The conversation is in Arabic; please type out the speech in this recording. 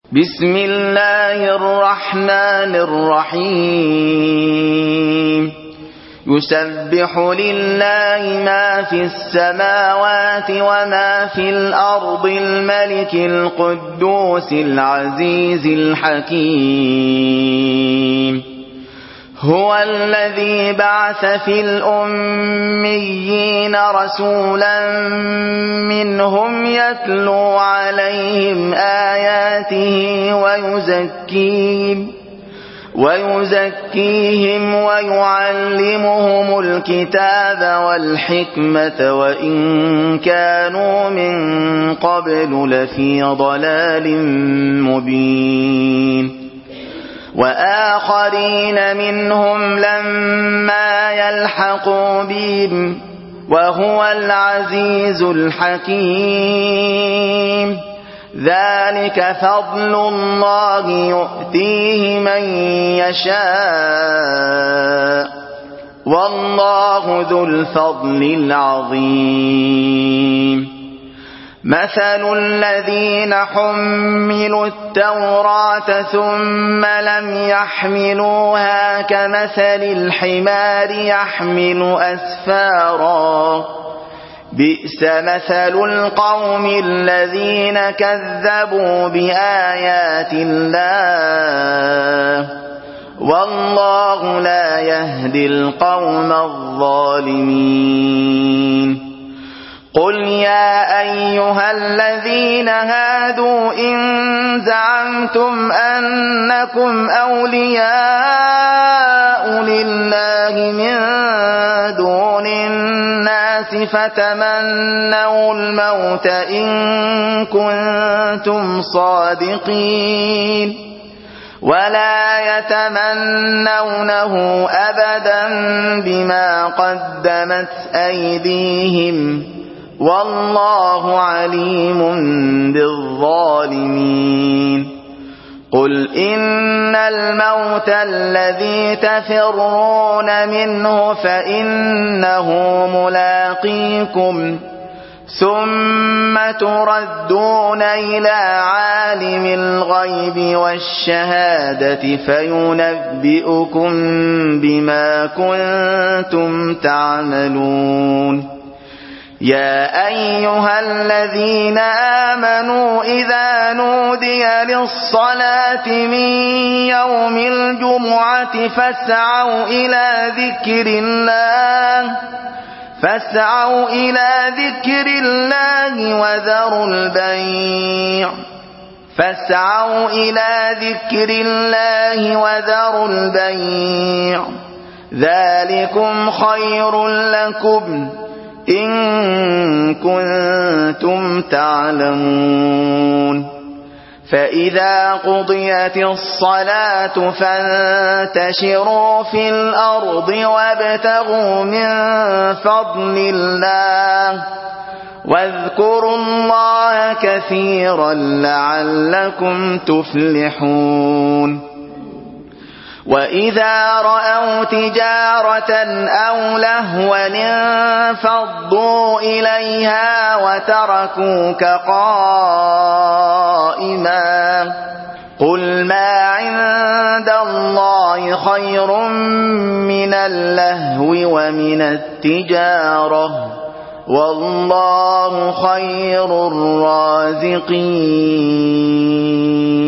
بسم الله الرحمن الرحيم يسبح لله ما في السماوات وما في الأرض الملك القدوس العزيز الحكيم هو الذي بعث في الأميين رسولا منهم يتلو عليهم آياته ويزكيهم ويعلمهم الكتاب والحكمة وإن كانوا من قبل لفي ضلال مبين وآخرين منهم لما يلحقوا بهم وهو العزيز الحكيم ذلك فضل الله يؤتيه من يشاء والله ذو الفضل العظيم مثل الذين حملوا التوراة ثم لم يحملوها كمثل الحمار يحمل أسفارا بئس مثل القوم الذين كذبوا بآيات الله والله لا يهدي القوم الظالمين قل يا أيها الذين هادوا إن زعمتم أنكم أولياء لله من دون الناس فتمنوا الموت إن كنتم صادقين ولا يتمنونه أبدا بما قدمت أيديهم والله عليم بالظالمين قل إن الموت الذي تفرون منه فإنه ملاقيكم ثم تردون إلى عالم الغيب والشهادة فينبئكم بما كنتم تعملون يا أيها الذين آمنوا إذا نودي للصلاة من يوم الجمعة فاسعوا إلى ذكر الله وذروا البيع ذلكم خير لكم إن كنتم تعلمون فإذا قضيت الصلاة فانتشروا في الأرض وابتغوا من فضل الله واذكروا الله كثيرا لعلكم تفلحون وإذا رأوا تجارة أو لهوا انفضوا إليها وتركوك قائما قل ما عند الله خير من اللهو ومن التجارة والله خير الرازقين